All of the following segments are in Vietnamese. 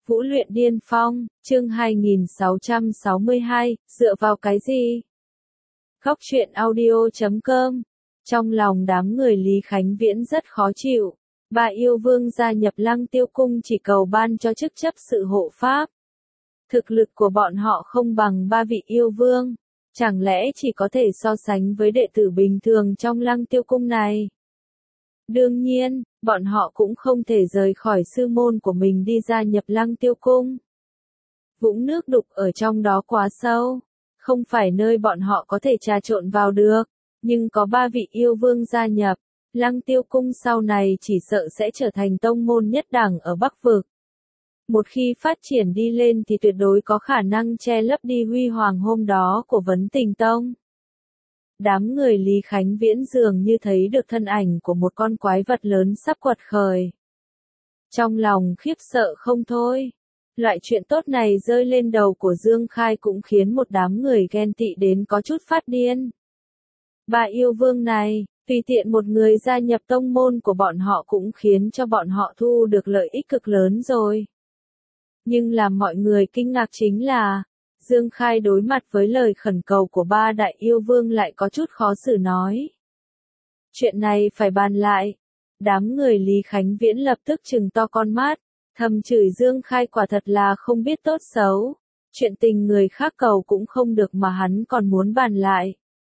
Vũ luyện điên phong, chương 2662, dựa vào cái gì? Góc truyện audio.com. Trong lòng đám người Lý Khánh Viễn rất khó chịu. Ba yêu vương gia nhập Lăng Tiêu Cung chỉ cầu ban cho chức chấp sự hộ pháp. Thực lực của bọn họ không bằng ba vị yêu vương. Chẳng lẽ chỉ có thể so sánh với đệ tử bình thường trong Lăng Tiêu Cung này? Đương nhiên, bọn họ cũng không thể rời khỏi sư môn của mình đi gia nhập Lăng Tiêu Cung. Vũng nước đục ở trong đó quá sâu, không phải nơi bọn họ có thể trà trộn vào được, nhưng có ba vị yêu vương gia nhập, Lăng Tiêu Cung sau này chỉ sợ sẽ trở thành tông môn nhất đẳng ở Bắc Vực. Một khi phát triển đi lên thì tuyệt đối có khả năng che lấp đi huy hoàng hôm đó của Vấn Tình Tông. Đám người Lý Khánh Viễn dường như thấy được thân ảnh của một con quái vật lớn sắp quật khởi. Trong lòng khiếp sợ không thôi. Loại chuyện tốt này rơi lên đầu của Dương Khai cũng khiến một đám người ghen tị đến có chút phát điên. Ba yêu vương này, tùy tiện một người gia nhập tông môn của bọn họ cũng khiến cho bọn họ thu được lợi ích cực lớn rồi. Nhưng làm mọi người kinh ngạc chính là, Dương Khai đối mặt với lời khẩn cầu của ba đại yêu vương lại có chút khó xử nói. Chuyện này phải bàn lại. Đám người Lý Khánh Viễn lập tức trừng to con mắt, thầm chửi Dương Khai quả thật là không biết tốt xấu. Chuyện tình người khác cầu cũng không được mà hắn còn muốn bàn lại.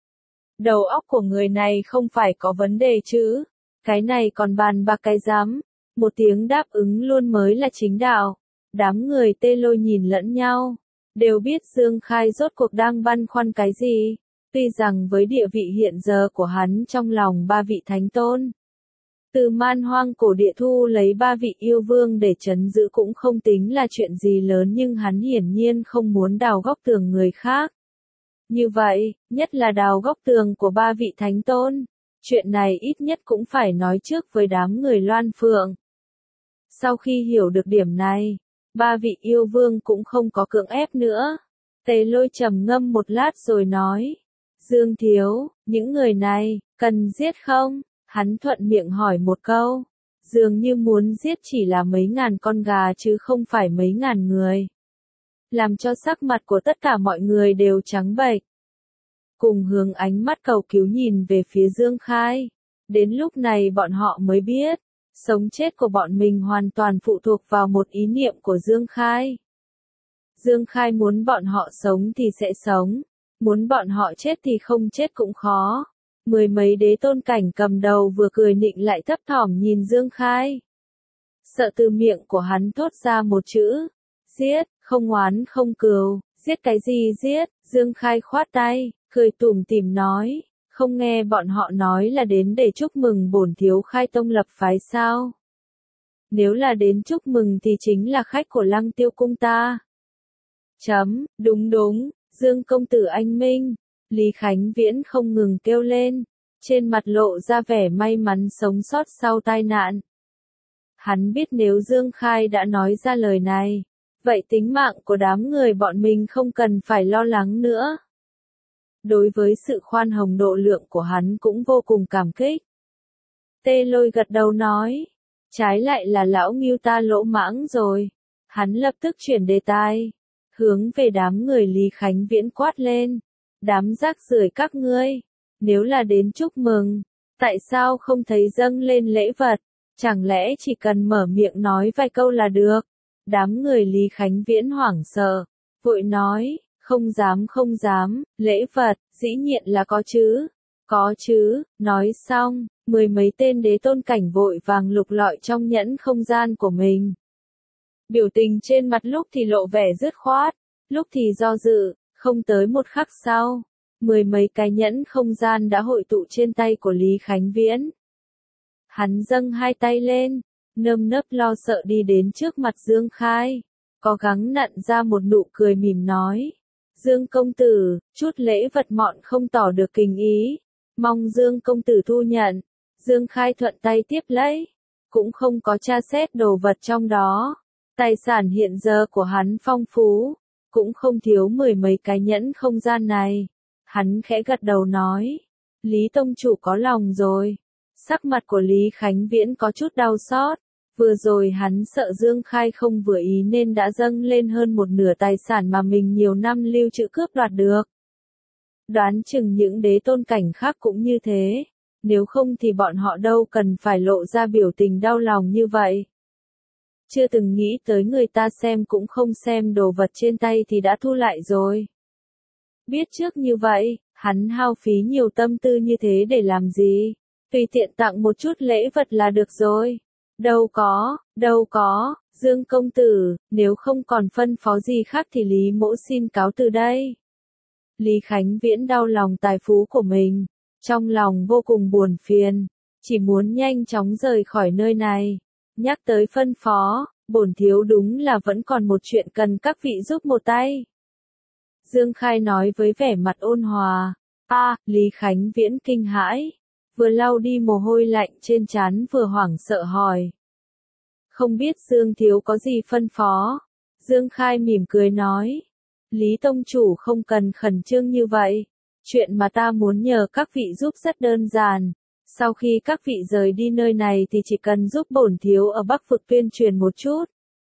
Đầu óc của người này không phải có vấn đề chứ. Cái này còn bàn bạc cái dám. Một tiếng đáp ứng luôn mới là chính đạo. Đám người Tê Lôi nhìn lẫn nhau. Đều biết Dương Khai rốt cuộc đang băn khoăn cái gì, tuy rằng với địa vị hiện giờ của hắn trong lòng ba vị thánh tôn. Từ Man Hoang cổ địa thu lấy ba vị yêu vương để trấn giữ cũng không tính là chuyện gì lớn, nhưng hắn hiển nhiên không muốn đào góc tường người khác. Như vậy, nhất là đào góc tường của ba vị thánh tôn, chuyện này ít nhất cũng phải nói trước với đám người Loan Phượng. Sau khi hiểu được điểm này, ba vị yêu vương cũng không có cưỡng ép nữa. Tề Lôi trầm ngâm một lát rồi nói. Dương thiếu, những người này, cần giết không? Hắn thuận miệng hỏi một câu. Dường như muốn giết chỉ là mấy ngàn con gà chứ không phải mấy ngàn người. Làm cho sắc mặt của tất cả mọi người đều trắng bệch. Cùng hướng ánh mắt cầu cứu nhìn về phía Dương Khai. Đến lúc này bọn họ mới biết. Sống chết của bọn mình hoàn toàn phụ thuộc vào một ý niệm của Dương Khai. Dương Khai muốn bọn họ sống thì sẽ sống, muốn bọn họ chết thì không chết cũng khó. Mười mấy đế tôn cảnh cầm đầu vừa cười nịnh lại thấp thỏm nhìn Dương Khai. Sợ từ miệng của hắn thốt ra một chữ, giết, không oán không cừu, giết cái gì giết, Dương Khai khoát tay, cười tủm tỉm nói. Không nghe bọn họ nói là đến để chúc mừng bổn thiếu khai tông lập phái sao? Nếu là đến chúc mừng thì chính là khách của Lăng Tiêu Cung ta. Đúng, Dương công tử anh minh. Lý Khánh Viễn không ngừng kêu lên, trên mặt lộ ra vẻ may mắn sống sót sau tai nạn. Hắn biết nếu Dương Khai đã nói ra lời này, vậy tính mạng của đám người bọn mình không cần phải lo lắng nữa. Đối với sự khoan hồng độ lượng của hắn cũng vô cùng cảm kích. Tê Lôi gật đầu nói, trái lại là lão Ngưu ta lỗ mãng rồi. Hắn lập tức chuyển đề tài, hướng về đám người Lý Khánh Viễn quát lên. Đám rác rưởi các ngươi, nếu là đến chúc mừng, tại sao không thấy dâng lên lễ vật, chẳng lẽ chỉ cần mở miệng nói vài câu là được. Đám người Lý Khánh Viễn hoảng sợ, vội nói. Không dám, lễ vật, dĩ nhiên là có chứ, nói xong, mười mấy tên đế tôn cảnh vội vàng lục lọi trong nhẫn không gian của mình. Biểu tình trên mặt lúc thì lộ vẻ dứt khoát, lúc thì do dự, không tới một khắc sau, mười mấy cái nhẫn không gian đã hội tụ trên tay của Lý Khánh Viễn. Hắn dâng hai tay lên, nơm nớp lo sợ đi đến trước mặt Dương Khai, cố gắng nặn ra một nụ cười mỉm nói. Dương công tử, chút lễ vật mọn không tỏ được tình ý, mong Dương công tử thu nhận. Dương Khai thuận tay tiếp lấy, cũng không có tra xét đồ vật trong đó. Tài sản hiện giờ của hắn phong phú, cũng không thiếu mười mấy cái nhẫn không gian này. Hắn khẽ gật đầu nói, Lý tông chủ có lòng rồi. Sắc mặt của Lý Khánh Viễn có chút đau xót, Vừa rồi hắn sợ Dương Khai không vừa ý nên đã dâng lên hơn một nửa tài sản mà mình nhiều năm lưu trữ cướp đoạt được. Đoán chừng những đế tôn cảnh khác cũng như thế, nếu không thì bọn họ đâu cần phải lộ ra biểu tình đau lòng như vậy. Chưa từng nghĩ tới người ta xem cũng không xem đồ vật trên tay thì đã thu lại rồi. Biết trước như vậy, hắn hao phí nhiều tâm tư như thế để làm gì? Tùy tiện tặng một chút lễ vật là được rồi. Đâu có, Dương công tử, nếu không còn phân phó gì khác thì Lý mỗ xin cáo từ đây. Lý Khánh Viễn đau lòng tài phú của mình, trong lòng vô cùng buồn phiền, chỉ muốn nhanh chóng rời khỏi nơi này. Nhắc tới phân phó, bổn thiếu đúng là vẫn còn một chuyện cần các vị giúp một tay. Dương Khai nói với vẻ mặt ôn hòa. Lý Khánh Viễn kinh hãi, vừa lau đi mồ hôi lạnh trên trán vừa hoảng sợ hỏi. Không biết Dương thiếu có gì phân phó? Dương Khai mỉm cười nói. Lý tông chủ không cần khẩn trương như vậy. Chuyện mà ta muốn nhờ các vị giúp rất đơn giản. Sau khi các vị rời đi nơi này thì chỉ cần giúp bổn thiếu ở Bắc vực tuyên truyền một chút.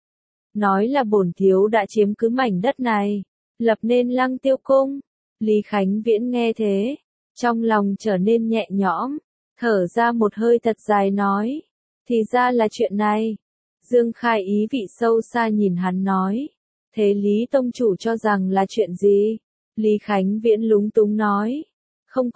Nói là bổn thiếu đã chiếm cứ mảnh đất này, lập nên Lăng Tiêu Cung. Lý Khánh Viễn nghe thế, trong lòng trở nên nhẹ nhõm, thở ra một hơi thật dài nói. Thì ra là chuyện này. Dương Khai ý vị sâu xa nhìn hắn nói. Thế Lý tông chủ cho rằng là chuyện gì? Lý Khánh Viễn lúng túng nói. Không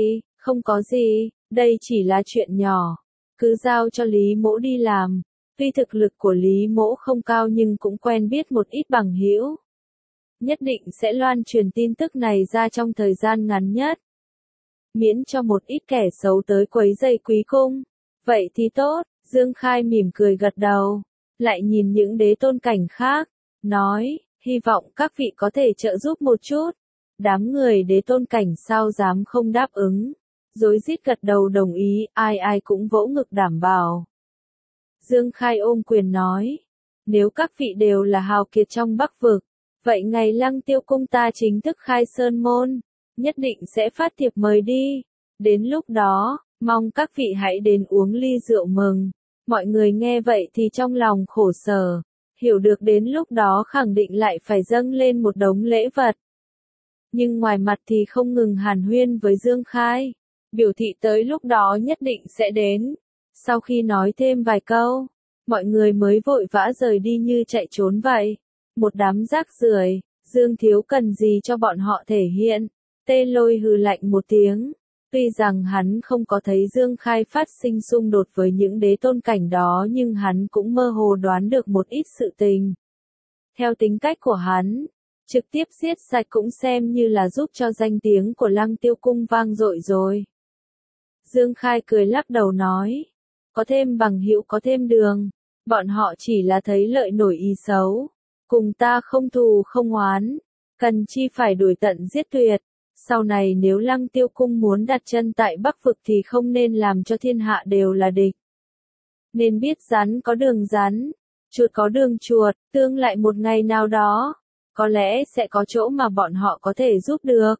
có gì, đây chỉ là chuyện nhỏ. Cứ giao cho Lý mỗ đi làm. Tuy thực lực của Lý mỗ không cao nhưng cũng quen biết một ít bằng hữu. Nhất định sẽ loan truyền tin tức này ra trong thời gian ngắn nhất. Miễn cho một ít kẻ xấu tới quấy rầy quý cung. Vậy thì tốt, Dương Khai mỉm cười gật đầu. Lại nhìn những đế tôn cảnh khác, nói, hy vọng các vị có thể trợ giúp một chút. Đám người đế tôn cảnh sao dám không đáp ứng. Rối rít gật đầu đồng ý, ai cũng vỗ ngực đảm bảo. Dương Khai ôm quyền nói, nếu các vị đều là hào kiệt trong Bắc vực, vậy ngày Lăng Tiêu Cung ta chính thức khai sơn môn, nhất định sẽ phát thiệp mời đi. Đến lúc đó, mong các vị hãy đến uống ly rượu mừng. Mọi người nghe vậy thì trong lòng khổ sở, hiểu được đến lúc đó khẳng định lại phải dâng lên một đống lễ vật. Nhưng ngoài mặt thì không ngừng hàn huyên với Dương Khai, biểu thị tới lúc đó nhất định sẽ đến. Sau khi nói thêm vài câu, mọi người mới vội vã rời đi như chạy trốn vậy. Một đám rác rưởi, Dương thiếu cần gì cho bọn họ thể hiện. Tê Lôi hừ lạnh một tiếng. Tuy rằng hắn không có thấy Dương Khai phát sinh xung đột với những đế tôn cảnh đó nhưng hắn cũng mơ hồ đoán được một ít sự tình. Theo tính cách của hắn, trực tiếp giết sạch cũng xem như là giúp cho danh tiếng của Lăng Tiêu Cung vang dội rồi. Dương Khai cười lắc đầu nói, có thêm bằng hữu có thêm đường, bọn họ chỉ là thấy lợi nổi ý xấu, cùng ta không thù không oán, cần chi phải đuổi tận giết tuyệt. Sau này nếu Lăng Tiêu Cung muốn đặt chân tại Bắc vực thì không nên làm cho thiên hạ đều là địch. Nên biết rắn có đường rắn, chuột có đường chuột, tương lại một ngày nào đó, có lẽ sẽ có chỗ mà bọn họ có thể giúp được.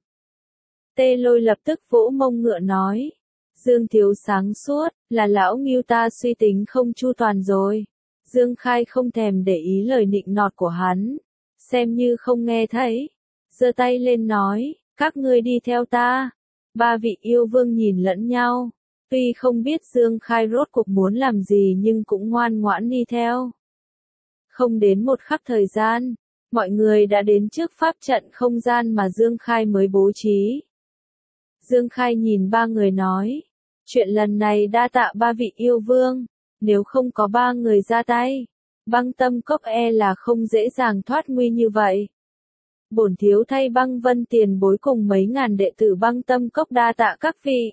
Tê Lôi lập tức vỗ mông ngựa nói, Dương thiếu sáng suốt, là lão Ngưu ta suy tính không chu toàn rồi. Dương Khai không thèm để ý lời nịnh nọt của hắn, xem như không nghe thấy, giơ tay lên nói, các ngươi đi theo ta. Ba vị yêu vương nhìn lẫn nhau, tuy không biết Dương Khai rốt cuộc muốn làm gì nhưng cũng ngoan ngoãn đi theo. Không đến một khắc thời gian, mọi người đã đến trước pháp trận không gian mà Dương Khai mới bố trí. Dương Khai nhìn ba người nói, chuyện lần này đa tạ ba vị yêu vương, nếu không có ba người ra tay, Băng Tâm Cốc là không dễ dàng thoát nguy như vậy. Bổn thiếu thay Băng Vân tiền bối cùng mấy ngàn đệ tử Băng Tâm Cốc đa tạ các vị.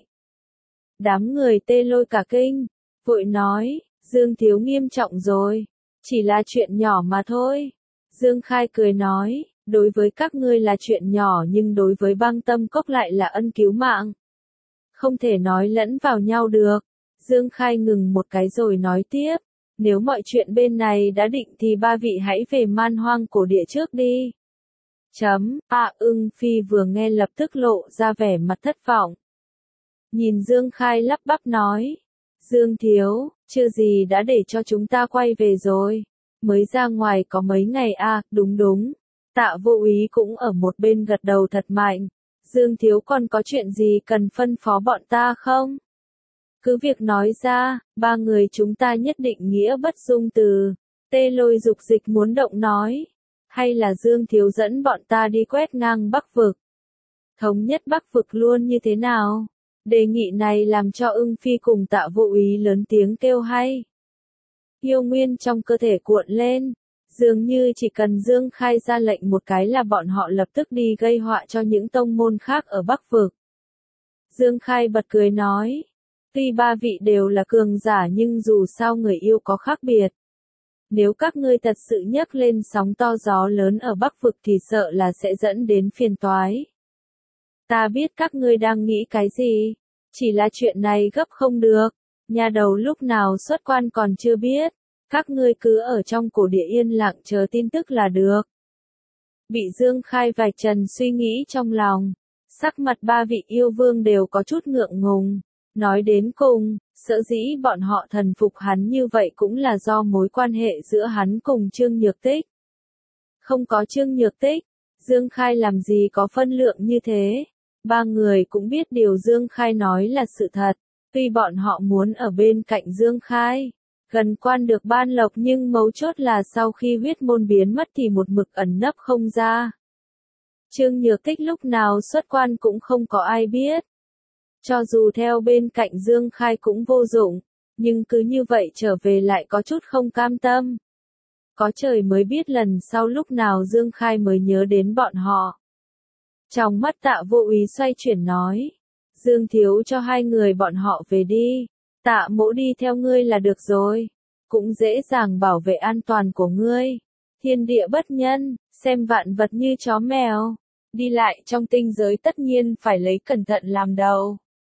Đám người Tê Lôi cả kinh, vội nói, Dương thiếu nghiêm trọng rồi, chỉ là chuyện nhỏ mà thôi. Dương Khai cười nói, đối với các ngươi là chuyện nhỏ nhưng đối với Băng Tâm Cốc lại là ân cứu mạng. Không thể nói lẫn vào nhau được. Dương Khai ngừng một cái rồi nói tiếp, nếu mọi chuyện bên này đã định thì ba vị hãy về Man Hoang cổ địa trước đi. Ưng Phi vừa nghe lập tức lộ ra vẻ mặt thất vọng. Nhìn Dương Khai lắp bắp nói, Dương Thiếu, chưa gì đã để cho chúng ta quay về rồi. Mới ra ngoài có mấy ngày à, đúng đúng. Tạ Vô Úy cũng ở một bên gật đầu thật mạnh. Dương Thiếu còn có chuyện gì cần phân phó bọn ta không? Cứ việc nói ra, ba người chúng ta nhất định nghĩa bất dung từ. Tê Lôi dục dịch muốn động nói. Hay là Dương Thiếu dẫn bọn ta đi quét ngang Bắc vực. Thống nhất Bắc vực luôn như thế nào? Đề nghị này làm cho Ưng Phi cùng Tạ Vô Úy lớn tiếng kêu hay. Yêu nguyên trong cơ thể cuộn lên. Dường như chỉ cần Dương Khai ra lệnh một cái là bọn họ lập tức đi gây họa cho những tông môn khác ở Bắc vực. Dương Khai bật cười nói. Tuy ba vị đều là cường giả nhưng dù sao người yêu có khác biệt. Nếu các ngươi thật sự nhấc lên sóng to gió lớn ở Bắc vực thì sợ là sẽ dẫn đến phiền toái. Ta biết các ngươi đang nghĩ cái gì. Chỉ là chuyện này gấp không được. Nhà đầu lúc nào xuất quan còn chưa biết. Các ngươi cứ ở trong cổ địa yên lặng chờ tin tức là được. Bị Dương Khai vạch trần suy nghĩ trong lòng. Sắc mặt ba vị yêu vương đều có chút ngượng ngùng. Nói đến cùng, sợ dĩ bọn họ thần phục hắn như vậy cũng là do mối quan hệ giữa hắn cùng Trương Nhược Tích. Không có Trương Nhược Tích, Dương Khai làm gì có phân lượng như thế. Ba người cũng biết điều Dương Khai nói là sự thật. Tuy bọn họ muốn ở bên cạnh Dương Khai, gần quan được ban lộc nhưng mấu chốt là sau khi huyết môn biến mất thì một mực ẩn nấp không ra. Trương Nhược Tích lúc nào xuất quan cũng không có ai biết. Cho dù theo bên cạnh Dương Khai cũng vô dụng, nhưng cứ như vậy trở về lại có chút không cam tâm. Có trời mới biết lần sau lúc nào Dương Khai mới nhớ đến bọn họ. Trong mắt Tạ Vô Úy xoay chuyển nói. Dương Thiếu cho hai người bọn họ về đi. Tạ Mỗ đi theo ngươi là được rồi. Cũng dễ dàng bảo vệ an toàn của ngươi. Thiên địa bất nhân, xem vạn vật như chó mèo. Đi lại trong tinh giới tất nhiên phải lấy cẩn thận làm đầu.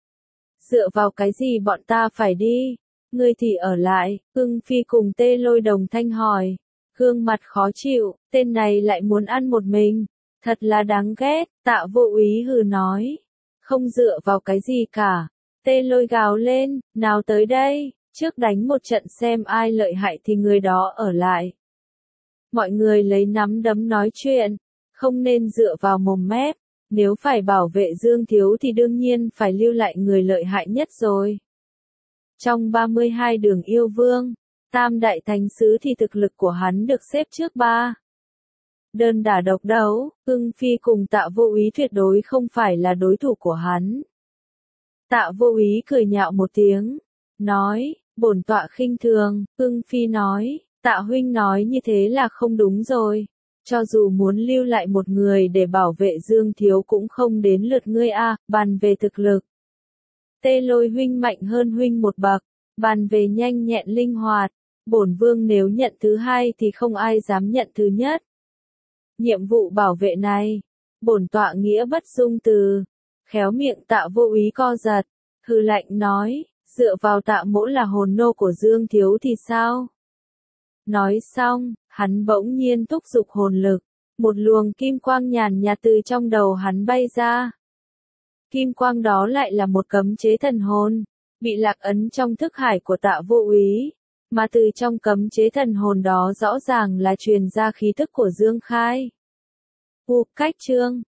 Dựa vào cái gì bọn ta phải đi? Ngươi thì ở lại, Ưng Phi cùng Tê Lôi đồng thanh hỏi. Gương mặt khó chịu, tên này lại muốn ăn một mình. Thật là đáng ghét, Tạ Vô Úy hừ nói. Không dựa vào cái gì cả. Tê Lôi gào lên, nào tới đây, trước đánh một trận xem ai lợi hại thì người đó ở lại. Mọi người lấy nắm đấm nói chuyện, không nên dựa vào mồm mép. Nếu phải bảo vệ Dương Thiếu thì đương nhiên phải lưu lại người lợi hại nhất rồi. Trong 32 đường yêu vương, Tam Đại Thánh Sứ thì thực lực của hắn được xếp trước 3. Đơn đả độc đấu, Ưng Phi cùng Tạ Vô Úy tuyệt đối không phải là đối thủ của hắn. Tạ Vô Úy cười nhạo một tiếng, nói, bổn tọa khinh thường. Ưng Phi nói, Tạ huynh nói như thế là không đúng rồi. Cho dù muốn lưu lại một người để bảo vệ Dương Thiếu cũng không đến lượt ngươi a. Bàn về thực lực. Tê Lôi huynh mạnh hơn huynh một bậc, bàn về nhanh nhẹn linh hoạt, bổn vương nếu nhận thứ hai thì không ai dám nhận thứ nhất. Nhiệm vụ bảo vệ này, bổn tọa nghĩa bất dung từ. Khéo miệng Tạ Vô Úy co giật, hừ lạnh nói, dựa vào Tạ Mỗ là hồn nô của Dương Thiếu thì sao? Nói xong, hắn bỗng nhiên thúc giục hồn lực, một luồng kim quang nhàn nhạt từ trong đầu hắn bay ra. Kim quang đó lại là một cấm chế thần hồn, bị lạc ấn trong thức hải của Tạ Vô Úy, mà từ trong cấm chế thần hồn đó rõ ràng là truyền ra khí thức của Dương Khai. Cách chương